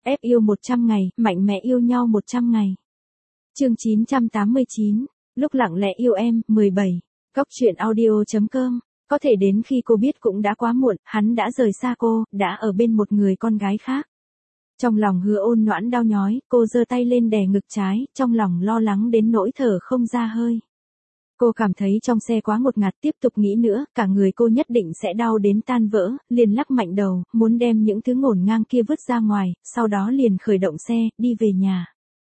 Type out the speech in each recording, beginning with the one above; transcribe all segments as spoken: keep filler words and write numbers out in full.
Ép yêu một trăm ngày, mạnh mẽ yêu nhau một trăm ngày. Chương chín trăm tám mươi chín, lúc lặng lẽ yêu em, mười bảy. Cóc truyện audio chấm com. Có thể đến khi cô biết cũng đã quá muộn, hắn đã rời xa cô, đã ở bên một người con gái khác. Trong lòng Hứa Ôn Noãn đau nhói, cô giơ tay lên đè ngực trái, trong lòng lo lắng đến nỗi thở không ra hơi. Cô cảm thấy trong xe quá ngột ngạt, tiếp tục nghĩ nữa, cả người cô nhất định sẽ đau đến tan vỡ, liền lắc mạnh đầu, muốn đem những thứ ngổn ngang kia vứt ra ngoài, sau đó liền khởi động xe, đi về nhà.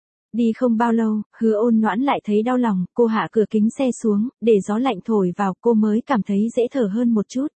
Đi không bao lâu, Hứa Ôn Noãn lại thấy đau lòng, cô hạ cửa kính xe xuống, để gió lạnh thổi vào, cô mới cảm thấy dễ thở hơn một chút.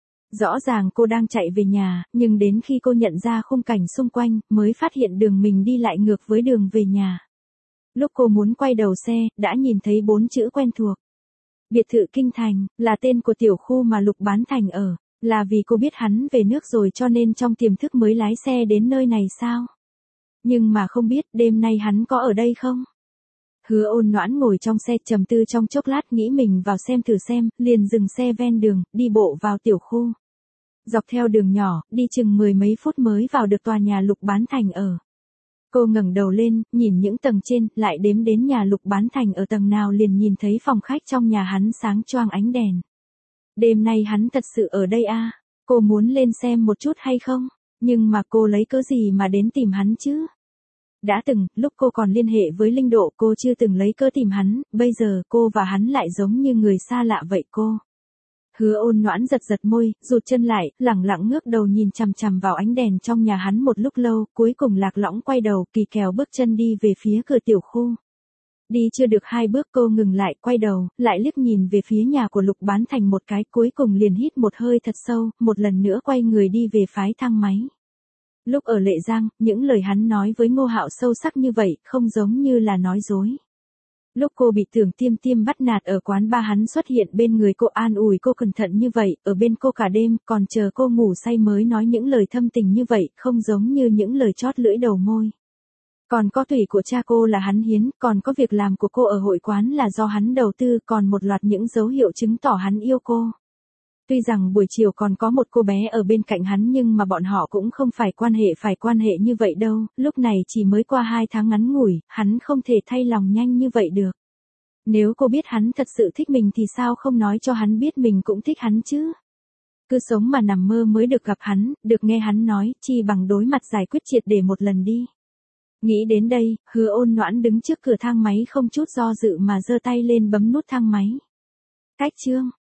Rõ ràng cô đang chạy về nhà, nhưng đến khi cô nhận ra khung cảnh xung quanh, mới phát hiện đường mình đi lại ngược với đường về nhà. Lúc cô muốn quay đầu xe, đã nhìn thấy bốn chữ quen thuộc. Biệt thự Kinh Thành, là tên của tiểu khu mà Lục Bán Thành ở, là vì cô biết hắn về nước rồi cho nên trong tiềm thức mới lái xe đến nơi này sao? Nhưng mà không biết đêm nay hắn có ở đây không? Hứa Ôn Noãn ngồi trong xe trầm tư trong chốc lát nghĩ mình vào xem thử xem, liền dừng xe ven đường, đi bộ vào tiểu khu. Dọc theo đường nhỏ, đi chừng mười mấy phút mới vào được tòa nhà Lục Bán Thành ở. Cô ngẩng đầu lên, nhìn những tầng trên, lại đếm đến nhà Lục Bán Thành ở tầng nào liền nhìn thấy phòng khách trong nhà hắn sáng choang ánh đèn. Đêm nay hắn thật sự ở đây à? Cô muốn lên xem một chút hay không? Nhưng mà cô lấy cớ gì mà đến tìm hắn chứ? Đã từng, lúc cô còn liên hệ với Linh Độ cô chưa từng lấy cớ tìm hắn, bây giờ cô và hắn lại giống như người xa lạ vậy cô. Hứa Ôn Noãn giật giật môi, rụt chân lại, lẳng lặng ngước đầu nhìn chằm chằm vào ánh đèn trong nhà hắn một lúc lâu, cuối cùng lạc lõng quay đầu, kỳ kèo bước chân đi về phía cửa tiểu khu. Đi chưa được hai bước cô ngừng lại, quay đầu, lại liếc nhìn về phía nhà của Lục Bán Thành một cái, cuối cùng liền hít một hơi thật sâu, một lần nữa quay người đi về phái thang máy. Lúc ở Lệ Giang, những lời hắn nói với Ngô Hạo sâu sắc như vậy, không giống như là nói dối. Lúc cô bị Tưởng Tiêm Tiêm bắt nạt ở quán ba hắn xuất hiện bên người cô an ủi cô cẩn thận như vậy, ở bên cô cả đêm, còn chờ cô ngủ say mới nói những lời thâm tình như vậy, không giống như những lời chót lưỡi đầu môi. Còn có tủy của cha cô là hắn hiến, còn có việc làm của cô ở hội quán là do hắn đầu tư, còn một loạt những dấu hiệu chứng tỏ hắn yêu cô. Tuy rằng buổi chiều còn có một cô bé ở bên cạnh hắn nhưng mà bọn họ cũng không phải quan hệ phải quan hệ như vậy đâu, lúc này chỉ mới qua hai tháng ngắn ngủi, hắn không thể thay lòng nhanh như vậy được. Nếu cô biết hắn thật sự thích mình thì sao không nói cho hắn biết mình cũng thích hắn chứ? Cứ sống mà nằm mơ mới được gặp hắn, được nghe hắn nói, chi bằng đối mặt giải quyết triệt để một lần đi. Nghĩ đến đây, Hứa Ôn Noãn đứng trước cửa thang máy không chút do dự mà giơ tay lên bấm nút thang máy. Cách chương